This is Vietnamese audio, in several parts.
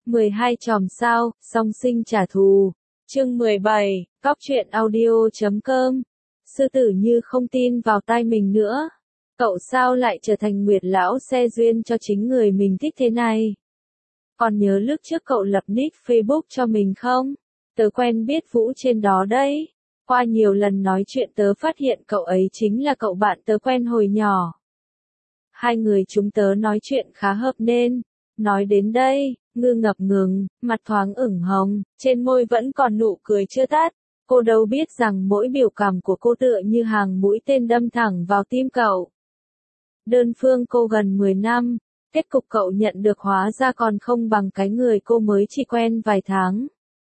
12 chòm sao, song sinh trả thù. Chương 17, cóc truyện audio.com. Sư tử như không tin vào tai mình nữa. Cậu sao lại trở thành Nguyệt lão xe duyên cho chính người mình thích thế này? Còn nhớ lúc trước cậu lập nick Facebook cho mình không? Tớ quen biết Vũ trên đó đấy. Qua nhiều lần nói chuyện tớ phát hiện cậu ấy chính là cậu bạn tớ quen hồi nhỏ. Hai người chúng tớ nói chuyện khá hợp nên. Nói đến đây, Ngư ngập ngừng, mặt thoáng ửng hồng, trên môi vẫn còn nụ cười chưa tắt. Cô đâu biết rằng mỗi biểu cảm của cô tựa như hàng mũi tên đâm thẳng vào tim cậu. Đơn phương cô gần 10 năm, kết cục cậu nhận được hóa ra còn không bằng cái người cô mới chỉ quen vài tháng.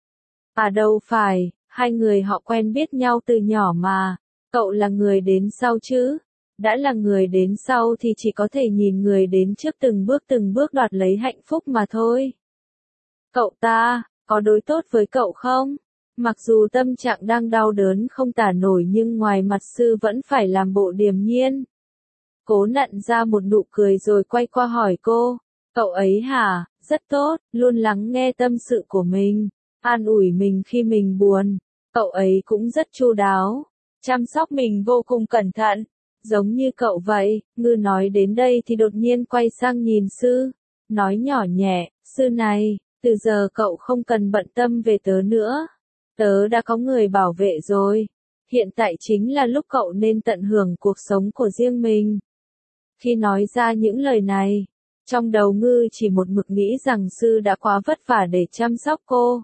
À đâu phải, hai người họ quen biết nhau từ nhỏ mà, cậu là người đến sau chứ. Đã là người đến sau thì chỉ có thể nhìn người đến trước từng bước đoạt lấy hạnh phúc mà thôi. Cậu ta, có đối tốt với cậu không? Mặc dù tâm trạng đang đau đớn không tả nổi nhưng ngoài mặt sư vẫn phải làm bộ điềm nhiên. Cố nặn ra một nụ cười rồi quay qua hỏi cô, cậu ấy hả, rất tốt, luôn lắng nghe tâm sự của mình, an ủi mình khi mình buồn, cậu ấy cũng rất chu đáo, chăm sóc mình vô cùng cẩn thận. Giống như cậu vậy, Ngư nói đến đây thì đột nhiên quay sang nhìn sư, nói nhỏ nhẹ, sư này, từ giờ cậu không cần bận tâm về tớ nữa, tớ đã có người bảo vệ rồi, hiện tại chính là lúc cậu nên tận hưởng cuộc sống của riêng mình. Khi nói ra những lời này, trong đầu Ngư chỉ một mực nghĩ rằng sư đã quá vất vả để chăm sóc cô.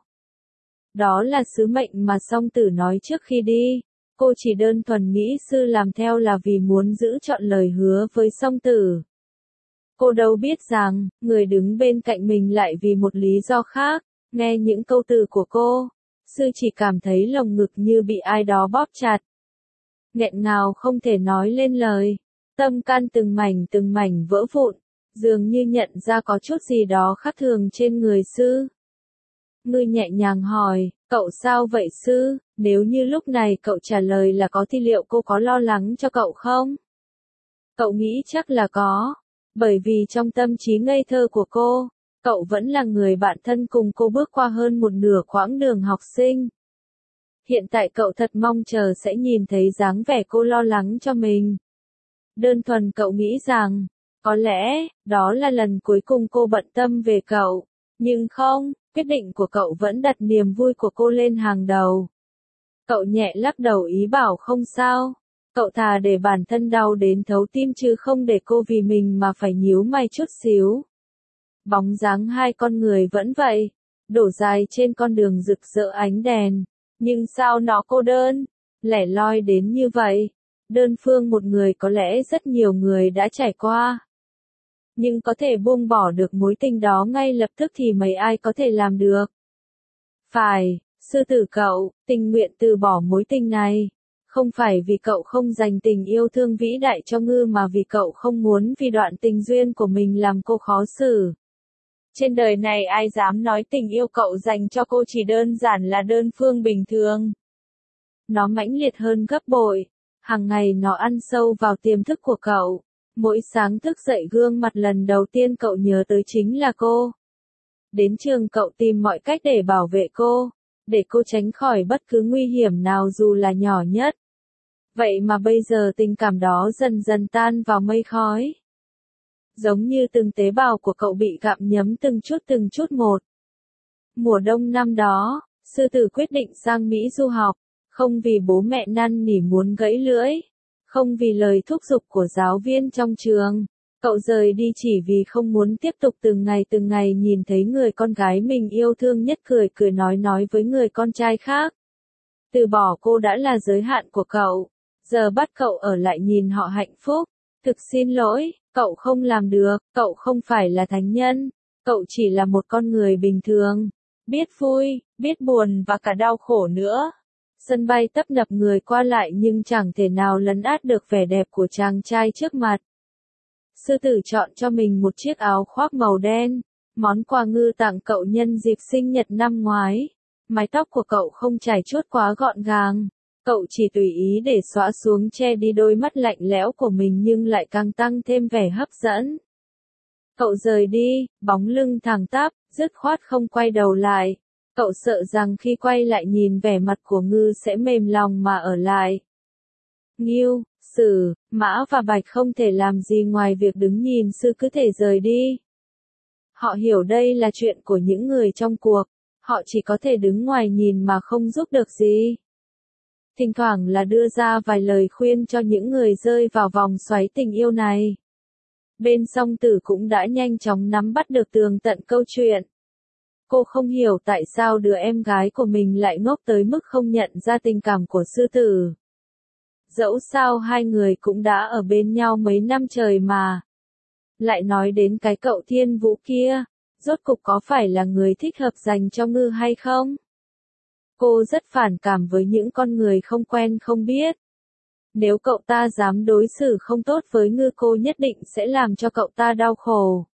Đó là sứ mệnh mà song tử nói trước khi đi. Cô chỉ đơn thuần nghĩ sư làm theo là vì muốn giữ trọn lời hứa với song tử. Cô đâu biết rằng, người đứng bên cạnh mình lại vì một lý do khác, nghe những câu từ của cô, sư chỉ cảm thấy lồng ngực như bị ai đó bóp chặt. Nghẹn ngào không thể nói lên lời, tâm can từng mảnh vỡ vụn, dường như nhận ra có chút gì đó khác thường trên người sư. Ngư nhẹ nhàng hỏi, cậu sao vậy sư? Nếu như lúc này cậu trả lời là có thì liệu cô có lo lắng cho cậu không? Cậu nghĩ chắc là có, bởi vì trong tâm trí ngây thơ của cô, cậu vẫn là người bạn thân cùng cô bước qua hơn một nửa quãng đường học sinh. Hiện tại cậu thật mong chờ sẽ nhìn thấy dáng vẻ cô lo lắng cho mình. Đơn thuần cậu nghĩ rằng, có lẽ, đó là lần cuối cùng cô bận tâm về cậu, nhưng không, quyết định của cậu vẫn đặt niềm vui của cô lên hàng đầu. Cậu nhẹ lắc đầu ý bảo không sao, cậu thà để bản thân đau đến thấu tim chứ không để cô vì mình mà phải nhíu mày chút xíu. Bóng dáng hai con người vẫn vậy, đổ dài trên con đường rực rỡ ánh đèn, nhưng sao nó cô đơn, lẻ loi đến như vậy, đơn phương một người có lẽ rất nhiều người đã trải qua. Nhưng có thể buông bỏ được mối tình đó ngay lập tức thì mấy ai có thể làm được. Phải, sư tử cậu, tình nguyện từ bỏ mối tình này. Không phải vì cậu không dành tình yêu thương vĩ đại cho Ngư mà vì cậu không muốn vì đoạn tình duyên của mình làm cô khó xử. Trên đời này ai dám nói tình yêu cậu dành cho cô chỉ đơn giản là đơn phương bình thường. Nó mãnh liệt hơn gấp bội. Hàng ngày nó ăn sâu vào tiềm thức của cậu. Mỗi sáng thức dậy gương mặt lần đầu tiên cậu nhớ tới chính là cô. Đến trường cậu tìm mọi cách để bảo vệ cô, để cô tránh khỏi bất cứ nguy hiểm nào dù là nhỏ nhất. Vậy mà bây giờ tình cảm đó dần dần tan vào mây khói. Giống như từng tế bào của cậu bị gặm nhấm từng chút một. Mùa đông năm đó, sư tử quyết định sang Mỹ du học, không vì bố mẹ năn nỉ muốn gãy lưỡi. Không vì lời thúc giục của giáo viên trong trường, cậu rời đi chỉ vì không muốn tiếp tục từng ngày nhìn thấy người con gái mình yêu thương nhất cười nói với người con trai khác. Từ bỏ cô đã là giới hạn của cậu, giờ bắt cậu ở lại nhìn họ hạnh phúc. Thực xin lỗi, cậu không làm được, cậu không phải là thánh nhân, cậu chỉ là một con người bình thường, biết vui, biết buồn và cả đau khổ nữa. Sân bay tấp nập người qua lại nhưng chẳng thể nào lấn át được vẻ đẹp của chàng trai trước mặt. Sư tử chọn cho mình một chiếc áo khoác màu đen, món quà Ngư tặng cậu nhân dịp sinh nhật năm ngoái. Mái tóc của cậu không chải chuốt quá gọn gàng, cậu chỉ tùy ý để xõa xuống che đi đôi mắt lạnh lẽo của mình nhưng lại càng tăng thêm vẻ hấp dẫn. Cậu rời đi, bóng lưng thẳng tắp, dứt khoát không quay đầu lại. Cậu sợ rằng khi quay lại nhìn vẻ mặt của Ngư sẽ mềm lòng mà ở lại. Ngưu, Sử, Mã và Bạch không thể làm gì ngoài việc đứng nhìn Sư cứ thể rời đi. Họ hiểu đây là chuyện của những người trong cuộc, họ chỉ có thể đứng ngoài nhìn mà không giúp được gì. Thỉnh thoảng là đưa ra vài lời khuyên cho những người rơi vào vòng xoáy tình yêu này. Bên Song Tử cũng đã nhanh chóng nắm bắt được tường tận câu chuyện. Cô không hiểu tại sao đứa em gái của mình lại ngốc tới mức không nhận ra tình cảm của sư tử. Dẫu sao hai người cũng đã ở bên nhau mấy năm trời mà. Lại nói đến cái cậu Thiên Vũ kia, rốt cục có phải là người thích hợp dành cho Ngư hay không? Cô rất phản cảm với những con người không quen không biết. Nếu cậu ta dám đối xử không tốt với Ngư cô nhất định sẽ làm cho cậu ta đau khổ.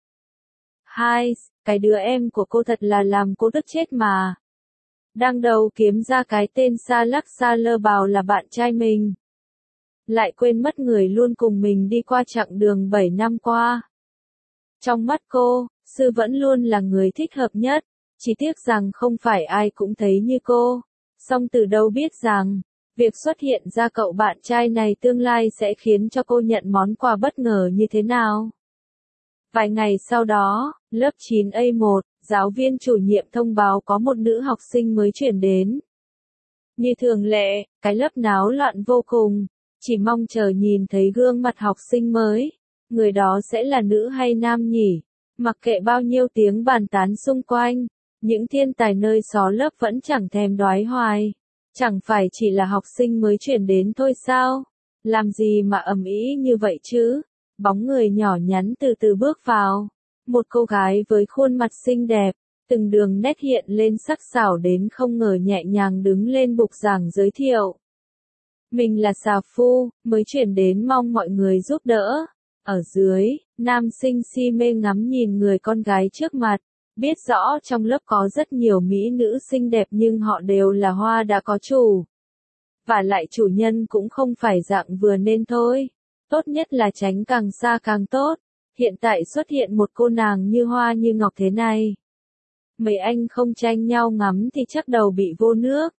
Hai, cái đứa em của cô thật là làm cô tức chết mà. Đang đầu kiếm ra cái tên Sa Lắc Sa Lơ Bào là bạn trai mình. Lại quên mất người luôn cùng mình đi qua chặng đường 7 năm qua. Trong mắt cô, Sư vẫn luôn là người thích hợp nhất, chỉ tiếc rằng không phải ai cũng thấy như cô. Song từ đâu biết rằng, việc xuất hiện ra cậu bạn trai này tương lai sẽ khiến cho cô nhận món quà bất ngờ như thế nào. Vài ngày sau đó, lớp 9A1, giáo viên chủ nhiệm thông báo có một nữ học sinh mới chuyển đến. Như thường lệ, cái lớp náo loạn vô cùng, chỉ mong chờ nhìn thấy gương mặt học sinh mới. Người đó sẽ là nữ hay nam nhỉ? Mặc kệ bao nhiêu tiếng bàn tán xung quanh, những thiên tài nơi xó lớp vẫn chẳng thèm đoái hoài. Chẳng phải chỉ là học sinh mới chuyển đến thôi sao? Làm gì mà ầm ĩ như vậy chứ? Bóng người nhỏ nhắn từ từ bước vào. Một cô gái với khuôn mặt xinh đẹp, từng đường nét hiện lên sắc sảo đến không ngờ nhẹ nhàng đứng lên bục giảng giới thiệu. Mình là Xà Phu, mới chuyển đến mong mọi người giúp đỡ. Ở dưới, nam sinh si mê ngắm nhìn người con gái trước mặt, biết rõ trong lớp có rất nhiều mỹ nữ xinh đẹp nhưng họ đều là hoa đã có chủ. Và lại chủ nhân cũng không phải dạng vừa nên thôi. Tốt nhất là tránh càng xa càng tốt. Hiện tại xuất hiện một cô nàng như hoa như ngọc thế này. Mấy anh không tranh nhau ngắm thì chắc đầu bị vô nước.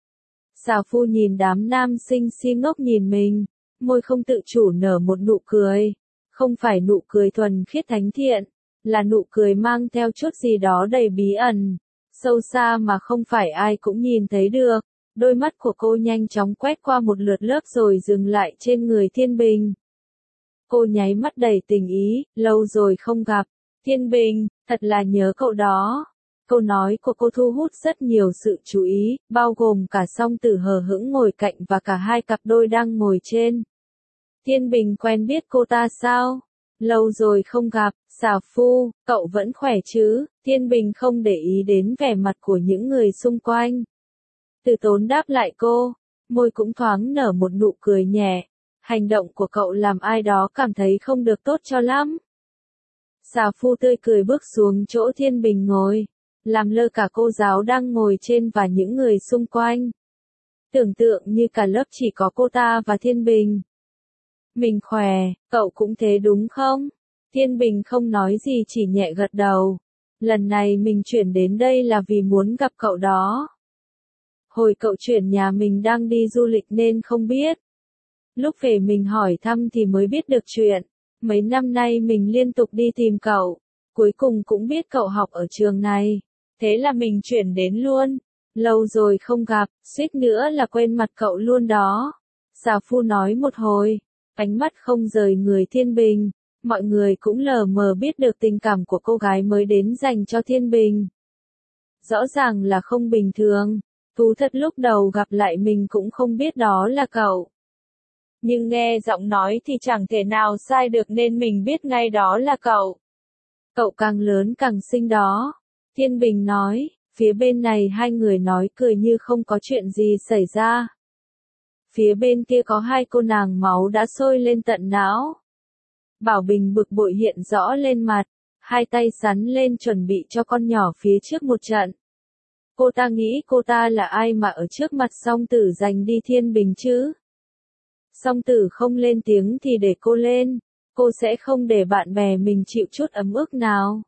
Xà Phu nhìn đám nam sinh si ngốc nhìn mình, môi không tự chủ nở một nụ cười. Không phải nụ cười thuần khiết thánh thiện, là nụ cười mang theo chút gì đó đầy bí ẩn, sâu xa mà không phải ai cũng nhìn thấy được. Đôi mắt của cô nhanh chóng quét qua một lượt lớp rồi dừng lại trên người Thiên Bình. Cô nháy mắt đầy tình ý, lâu rồi không gặp. Thiên Bình, thật là nhớ cậu đó. Câu nói của cô thu hút rất nhiều sự chú ý, bao gồm cả Song Tử hờ hững ngồi cạnh và cả hai cặp đôi đang ngồi trên. Thiên Bình quen biết cô ta sao? Lâu rồi không gặp, Xà Phu, cậu vẫn khỏe chứ? Thiên Bình không để ý đến vẻ mặt của những người xung quanh. Từ Tốn đáp lại cô, môi cũng thoáng nở một nụ cười nhẹ. Hành động của cậu làm ai đó cảm thấy không được tốt cho lắm. Xà Phu tươi cười bước xuống chỗ Thiên Bình ngồi, làm lơ cả cô giáo đang ngồi trên và những người xung quanh. Tưởng tượng như cả lớp chỉ có cô ta và Thiên Bình. Mình khỏe, cậu cũng thế đúng không? Thiên Bình không nói gì chỉ nhẹ gật đầu. Lần này mình chuyển đến đây là vì muốn gặp cậu đó. Hồi cậu chuyển nhà mình đang đi du lịch nên không biết. Lúc về mình hỏi thăm thì mới biết được chuyện. Mấy năm nay mình liên tục đi tìm cậu. Cuối cùng cũng biết cậu học ở trường này. Thế là mình chuyển đến luôn. Lâu rồi không gặp, suýt nữa là quên mặt cậu luôn đó. Xà Phu nói một hồi. Ánh mắt không rời người Thiên Bình, mọi người cũng lờ mờ biết được tình cảm của cô gái mới đến dành cho Thiên Bình. Rõ ràng là không bình thường, thú thật lúc đầu gặp lại mình cũng không biết đó là cậu. Nhưng nghe giọng nói thì chẳng thể nào sai được nên mình biết ngay đó là cậu. Cậu càng lớn càng xinh đó. Thiên Bình nói, phía bên này hai người nói cười như không có chuyện gì xảy ra. Phía bên kia có hai cô nàng máu đã sôi lên tận não. Bảo Bình bực bội hiện rõ lên mặt, hai tay sắn lên chuẩn bị cho con nhỏ phía trước một trận. Cô ta nghĩ cô ta là ai mà ở trước mặt Song Tử giành đi Thiên Bình chứ? Song Tử không lên tiếng thì để cô lên. cô sẽ không để bạn bè mình chịu chút ấm ức nào.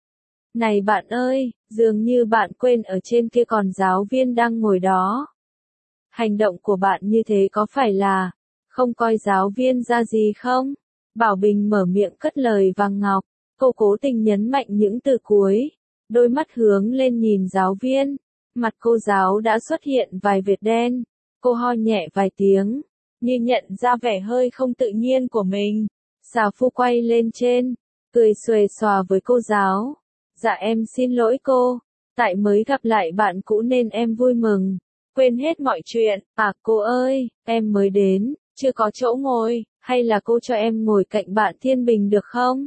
Này bạn ơi, dường như bạn quên ở trên kia còn giáo viên đang ngồi đó. Hành động của bạn như thế có phải là không coi giáo viên ra gì không? Bảo Bình mở miệng cất lời vàng ngọc, cô cố tình nhấn mạnh những từ cuối, đôi mắt hướng lên nhìn giáo viên, mặt cô giáo đã xuất hiện vài vệt đen, cô ho nhẹ vài tiếng, như nhận ra vẻ hơi không tự nhiên của mình. Xà Phu quay lên trên, cười xuề xòa với cô giáo. Dạ em xin lỗi cô, tại mới gặp lại bạn cũ nên em vui mừng, quên hết mọi chuyện. À cô ơi, em mới đến, chưa có chỗ ngồi, hay là cô cho em ngồi cạnh bạn Thiên Bình được không?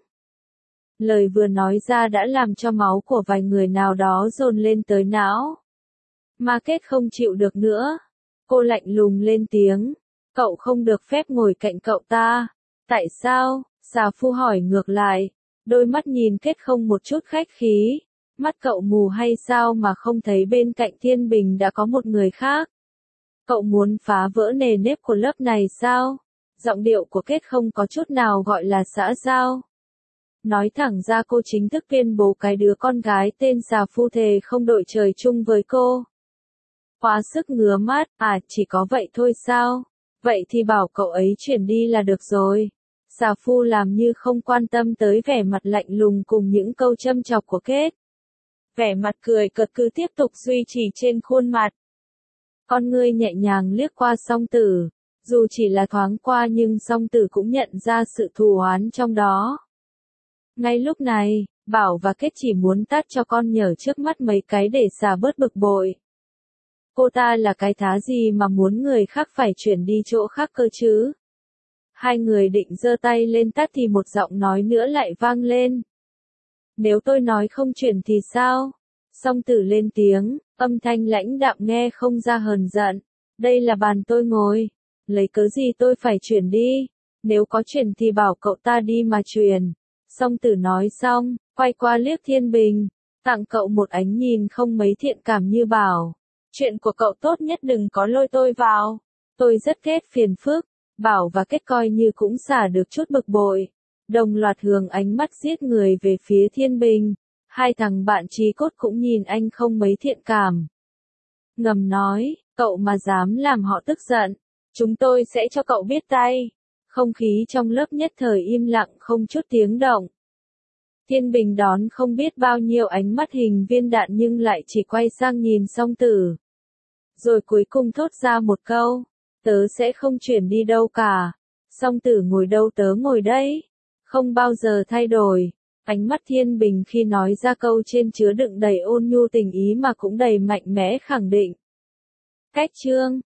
Lời vừa nói ra đã làm cho máu của vài người nào đó dồn lên tới não. Ma Kết không chịu được nữa. Cô lạnh lùng lên tiếng. Cậu không được phép ngồi cạnh cậu ta. Tại sao? Xà Phu hỏi ngược lại. Đôi mắt nhìn Kết không một chút khách khí. Mắt cậu mù hay sao mà không thấy bên cạnh Thiên Bình đã có một người khác? Cậu muốn phá vỡ nề nếp của lớp này sao? Giọng điệu của Kết không có chút nào gọi là xã giao. Nói thẳng ra cô chính thức tuyên bố cái đứa con gái tên Xà Phu thề không đội trời chung với cô. Quá sức ngứa mắt, à chỉ có vậy thôi sao? Vậy thì bảo cậu ấy chuyển đi là được rồi. Xà Phu làm như không quan tâm tới vẻ mặt lạnh lùng cùng những câu châm chọc của Kết. Vẻ mặt cười cợt cứ tiếp tục duy trì trên khuôn mặt. Con ngươi nhẹ nhàng liếc qua Song Tử. Dù chỉ là thoáng qua nhưng Song Tử cũng nhận ra sự thù oán trong đó. Ngay lúc này, Bảo và Kết chỉ muốn tát cho con nhở trước mắt mấy cái để xả bớt bực bội. Cô ta là cái thá gì mà muốn người khác phải chuyển đi chỗ khác cơ chứ? Hai người định giơ tay lên tát thì một giọng nói nữa lại vang lên. Nếu tôi nói không chuyển thì sao? Song Tử lên tiếng, âm thanh lãnh đạm nghe không ra hờn giận. Đây là bàn tôi ngồi. Lấy cớ gì tôi phải chuyển đi? Nếu có chuyển thì bảo cậu ta đi mà chuyển. Song Tử nói xong, quay qua liếc Thiên Bình, tặng cậu một ánh nhìn không mấy thiện cảm như bảo. Chuyện của cậu tốt nhất đừng có lôi tôi vào. Tôi rất ghét phiền phức. Bảo và Kết coi như cũng xả được chút bực bội. Đồng loạt hướng ánh mắt giết người về phía Thiên Bình. Hai thằng bạn chí cốt cũng nhìn anh không mấy thiện cảm. Ngầm nói, cậu mà dám làm họ tức giận, chúng tôi sẽ cho cậu biết tay. Không khí trong lớp nhất thời im lặng không chút tiếng động. Thiên Bình đón không biết bao nhiêu ánh mắt hình viên đạn nhưng lại chỉ quay sang nhìn Song Tử. Rồi cuối cùng thốt ra một câu, tớ sẽ không chuyển đi đâu cả. Song Tử ngồi đâu tớ ngồi đấy. Không bao giờ thay đổi. Ánh mắt Thiên Bình khi nói ra câu trên chứa đựng đầy ôn nhu tình ý mà cũng đầy mạnh mẽ khẳng định. Cách chương